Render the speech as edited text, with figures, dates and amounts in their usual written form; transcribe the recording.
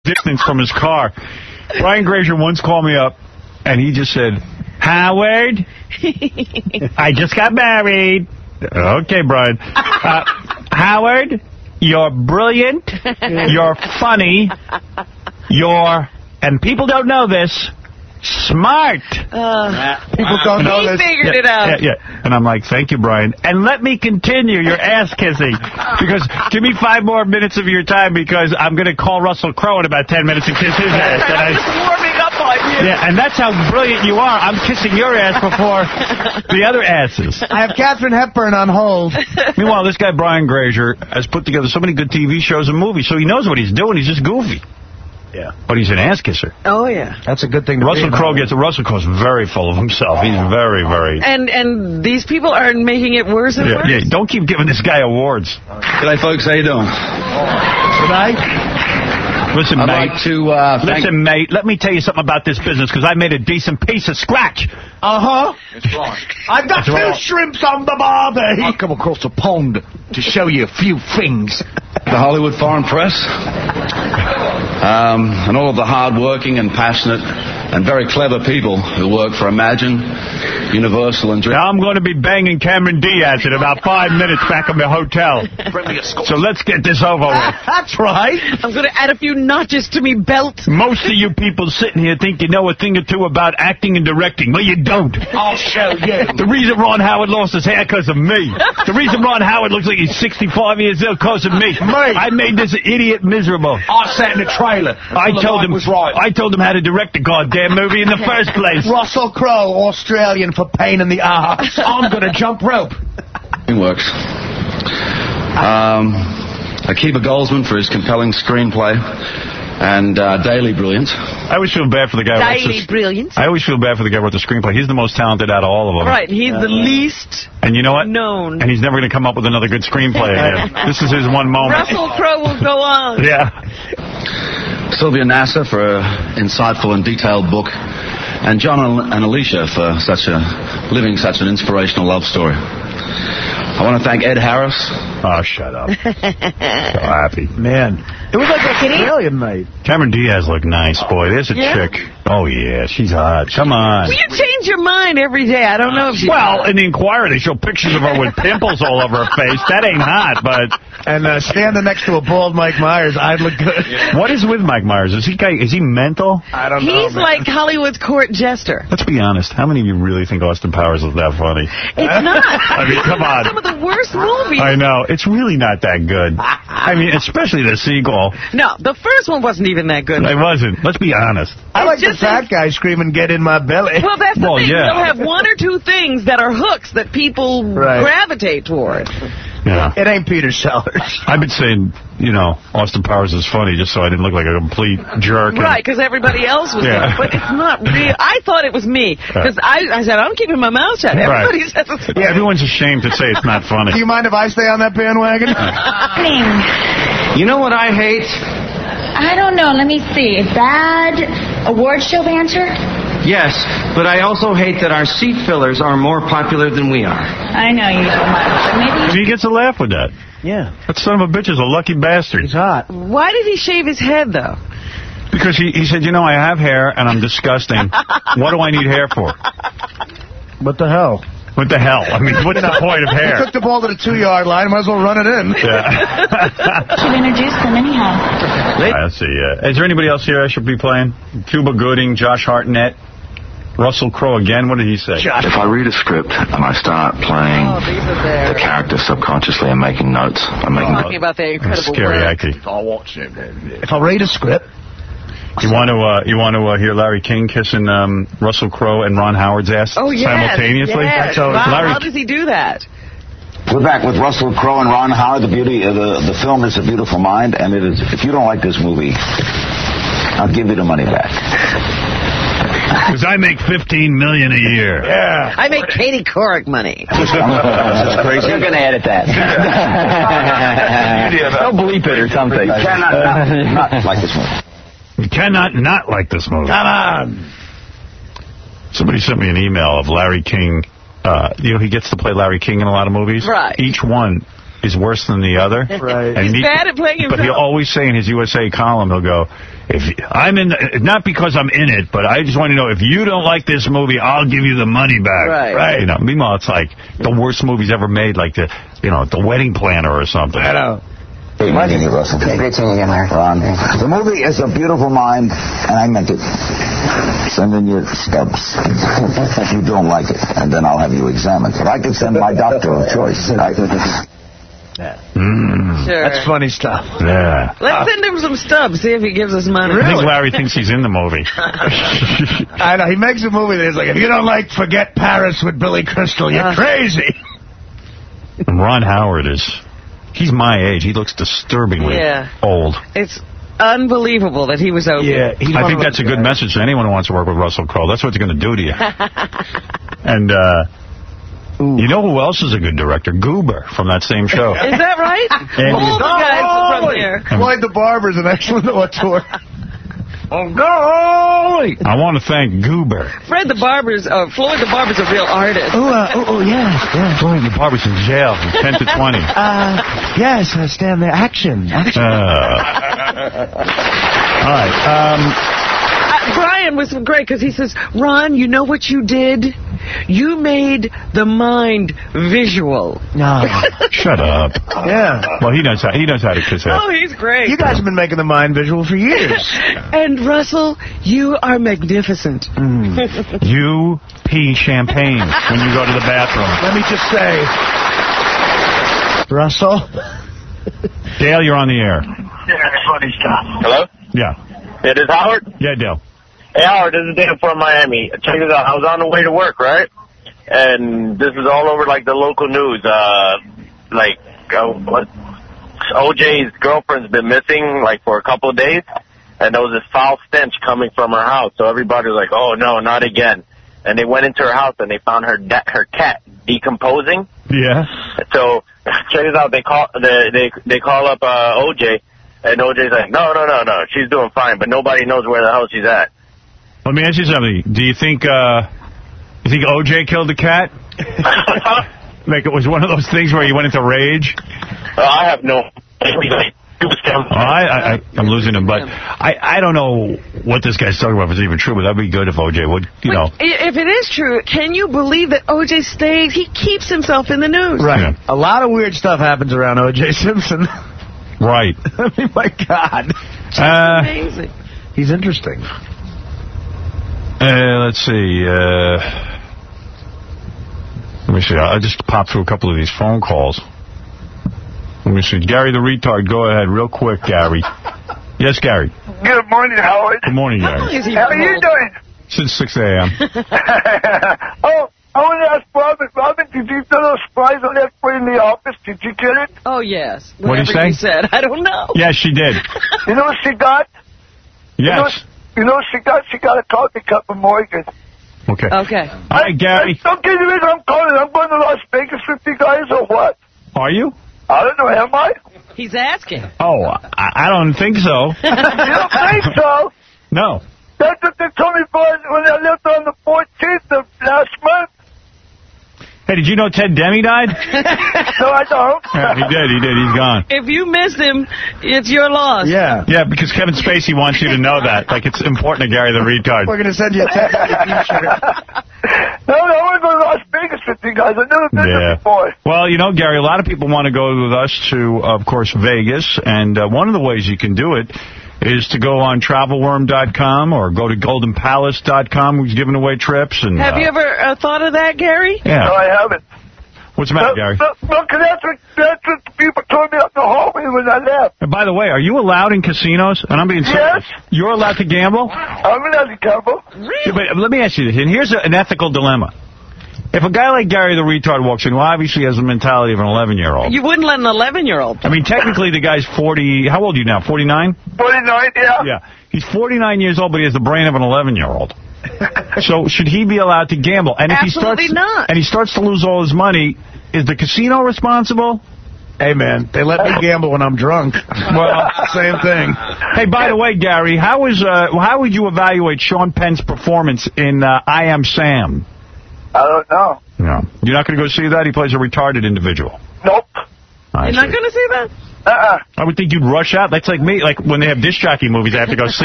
distance from his car. Brian Grazer once called me up, and he just said, Howard, I just got married. Okay, Brian. Howard, you're brilliant, you're funny, and people don't know this, smart. People don't know this. He figured it out. Yeah. And I'm like, thank you, Brian. And let me continue your ass kissing. Because give me 5 more minutes of your time, because I'm going to call Russell Crowe in about 10 minutes and kiss his ass. I'm just warming up on you. Yeah, and that's how brilliant you are. I'm kissing your ass before the other asses. I have Katharine Hepburn on hold. Meanwhile, this guy, Brian Grazer, has put together so many good TV shows and movies, so he knows what he's doing. He's just goofy. Yeah. But he's an ass kisser. Oh, yeah. That's a good thing to Russell Crowe's very full of himself. He's very, very... And these people are making it worse and worse? Yeah, don't keep giving this guy awards. G'day, folks. How you doing? Listen, I'd mate. like to Listen, mate, let me tell you something about this business, because I made a decent piece of scratch. Uh-huh. That's right. I've got 2 shrimps on the barbie. I've come across a pond to show you a few things. The Hollywood Foreign Press, and all of the hard-working and passionate and very clever people who work for Imagine, Universal, and Now I'm going to be banging Cameron Diaz in about 5 minutes back at my hotel. So let's get this over with. That's right. I'm going to add a few notches to me belt. Most of you people sitting here think you know a thing or two about acting and directing. Well, you don't. I'll show you. The reason Ron Howard lost his hair because of me. The reason Ron Howard looks like he's 65 years old because of me. I made this idiot miserable. I sat in the trailer. I told him was right. I told him how to direct the goddamn movie in the first place. Russell Crowe, Australian for pain in the arse. I'm going to jump rope. It works. Akiva Goldsman for his compelling screenplay and daily brilliance. I always feel bad for the guy. Daily brilliance. I always feel bad for the guy who wrote the screenplay. He's the most talented out of all of them. Right, he's the least And you know what? known. And he's never going to come up with another good screenplay again. This is his one moment. Russell Crowe will go on. Yeah. Sylvia Nasser for an insightful and detailed book, and John and Alicia for living such an inspirational love story. I want to thank Ed Harris. Oh, shut up. So happy. Man. It was like Australian night. Cameron Diaz looked nice, boy. There's a chick. Oh, yeah, she's hot. Come on. Well, you change your mind every day. I don't know if you... Well, in the Inquirer, they show pictures of her with pimples all over her face. That ain't hot, but... And standing next to a bald Mike Myers, I'd look good. What is with Mike Myers? Is he mental? I don't know, He's like Hollywood's court jester. Let's be honest. How many of you really think Austin Powers is that funny? It's not. I mean, come on. Some of the worst movies. I know. It's really not that good. I mean, especially the sequel. No, the first one wasn't even that good. It wasn't. Let's be honest. I like the fat guy screaming, "Get in my belly." Well, that's the thing. yeah. They'll have 1 or 2 things that are hooks that people gravitate toward. Yeah. It ain't Peter Sellers. I've been saying, Austin Powers is funny just so I didn't look like a complete jerk. Right, because everybody else was Yeah. there. But it's not real. I thought it was me. Because I said, I'm keeping my mouth shut. Everybody says it's funny. Yeah, everyone's ashamed to say it's not funny. Do you mind if I stay on that bandwagon? You know what I hate? I don't know. Let me see. Bad award show banter? Yes, but I also hate that our seat fillers are more popular than we are. I know you don't mind. Maybe He gets a laugh with that. Yeah. That son of a bitch is a lucky bastard. He's hot. Why did he shave his head, though? Because he said, I have hair and I'm disgusting. What do I need hair for? What the hell? What the hell? I mean, what's the point of He hair? took the ball to the 2-yard line. Might as well run it in. Yeah. should introduce them anyhow. Let's see. Is there anybody else here I should be playing? Cuba Gooding, Josh Hartnett, Russell Crowe again. What did he say? If I read a script and I start playing the character subconsciously and making notes, I'm making Talking about the incredible scary work. acting. I'll watch it. If I read a script. You want to hear Larry King kissing Russell Crowe and Ron Howard's ass simultaneously? Yes. Wow, how does he do that? We're back with Russell Crowe and Ron Howard. The film is A Beautiful Mind, and it is. If you don't like this movie, I'll give you the money back. Because I make $15 million a year. Yeah. I make Katie Couric money. That's crazy. You're going to edit that. Don't bleep it or something. You cannot not like this movie. You cannot not like this movie. Come on. Somebody sent me an email of Larry King. He gets to play Larry King in a lot of movies. Right. Each one is worse than the other. Right. And He's bad at playing himself. But he'll always say in his USA column, he'll go, "If I'm in, not because I'm in it, but I just want to know if you don't like this movie, I'll give you the money back." Right. You know. Meanwhile, it's like the worst movies ever made, like the Wedding Planner or something. I know. Great meeting you, Russell. Great seeing you again, Larry. The movie is A Beautiful Mind, and I meant it. Send in your stubs if you don't like it, and then I'll have you examined. But I can send my doctor of choice. Sure. That's funny stuff. Yeah. Let's send him some stubs, see if he gives us money. I think Larry thinks he's in the movie. I know. He makes a movie that's like, if you don't like Forget Paris with Billy Crystal, you're crazy. And Ron Howard he's my age. He looks disturbingly old. It's unbelievable that he was okay. Yeah, I think that's a good message to anyone who wants to work with Russell Crowe. That's what it's going to do to you. And you know who else is a good director? Goober from that same show. Is that right? All the guys from there. Floyd the Barber's an excellent auteur. Oh, golly! I want to thank Goober. Floyd the Barber's a real artist. Yeah. Floyd the Barber's in jail from 10 to 20. Yes, I stand there. Action. All right. Brian was great because he says, Ron, you know what you did? You made the mind visual. No. Shut up. Yeah. Well, he knows how to kiss ass. Oh, he's great. You guys have been making the mind visual for years. And Russell, you are magnificent. You pee champagne when you go to the bathroom. Let me just say, Russell. Dale, you're on the air. Hello? Yeah. It is Howard? Yeah, Dale. Hey, Howard, this is Dale from Miami. Check this out. I was on the way to work, right? And this is all over, like, the local news. OJ's girlfriend's been missing, like, for a couple of days. And there was this foul stench coming from her house. So everybody was like, oh, no, not again. And they went into her house and they found her cat decomposing. Yeah. So check this out. They call up OJ. And OJ's like, no, she's doing fine, but nobody knows where the hell she's at. Let me ask you something. Do you think OJ killed the cat? Like it was one of those things where he went into rage? I have no... I'm losing him, but I don't know what this guy's talking about if it's even true, but that'd be good if OJ would, know. If it is true, can you believe that OJ stays? He keeps himself in the news. Right. Yeah. A lot of weird stuff happens around OJ Simpson. Right. I mean, my God. Amazing. He's interesting. Let's see. Let me see. I'll just pop through a couple of these phone calls. Let me see. Gary the retard, go ahead real quick, Gary. Yes, Gary. Good morning, Howard. Good morning, Gary. How are you doing? Since 6 a.m. Oh, I want to ask Robin. Robin, did you get those fries I left for you in the office? Did you get it? Oh, yes. What did you say? You said. I don't know. Yes, she did. You know what she got? Yes. You know what she got? She got a coffee cup from Morgan. Okay. Okay. All right, Gary. Okay, the reason I'm calling, I'm going to Las Vegas with you guys or what? Are you? I don't know, am I? He's asking. Oh, I don't think so. You don't think so? No. That's what they told me when I left on the 14th of last month. Hey, did you know Ted Demme died? No, I don't. Yeah, he did. He's gone. If you missed him, it's your loss. Yeah. Yeah, because Kevin Spacey wants you to know that. Like, it's important to Gary the retard. We're going to send you a text. No, I want to go to Las Vegas with you guys. I've never been there before. Well, Gary, a lot of people want to go with us to, of course, Vegas. And one of the ways you can do it is to go on travelworm.com or go to goldenpalace.com, who's giving away trips. And have you ever thought of that, Gary? Yeah. No, I haven't. What's the matter, Gary? No, because that's what people told me up the hallway when I left. And by the way, are you allowed in casinos? And I'm being serious. Yes. You're allowed to gamble? I'm allowed to gamble. Really? Yeah, but let me ask you this, and here's an ethical dilemma. If a guy like Gary the retard walks in, well, obviously he has the mentality of an 11-year-old. You wouldn't let an 11-year-old. I mean, technically the guy's 40. How old are you now? 49? 49, yeah. Yeah. He's 49 years old, but he has the brain of an 11-year-old. So should he be allowed to gamble? And if Absolutely not. And he starts to lose all his money, is the casino responsible? Hey, man, they let me gamble when I'm drunk. Well, same thing. Hey, by the way, Gary, how would you evaluate Sean Penn's performance in I Am Sam? I don't know. No. You're not going to go see that? He plays a retarded individual. Nope. You're not going to see that? I would think you'd rush out. That's like me. Like when they have disc jockey movies, I have to go see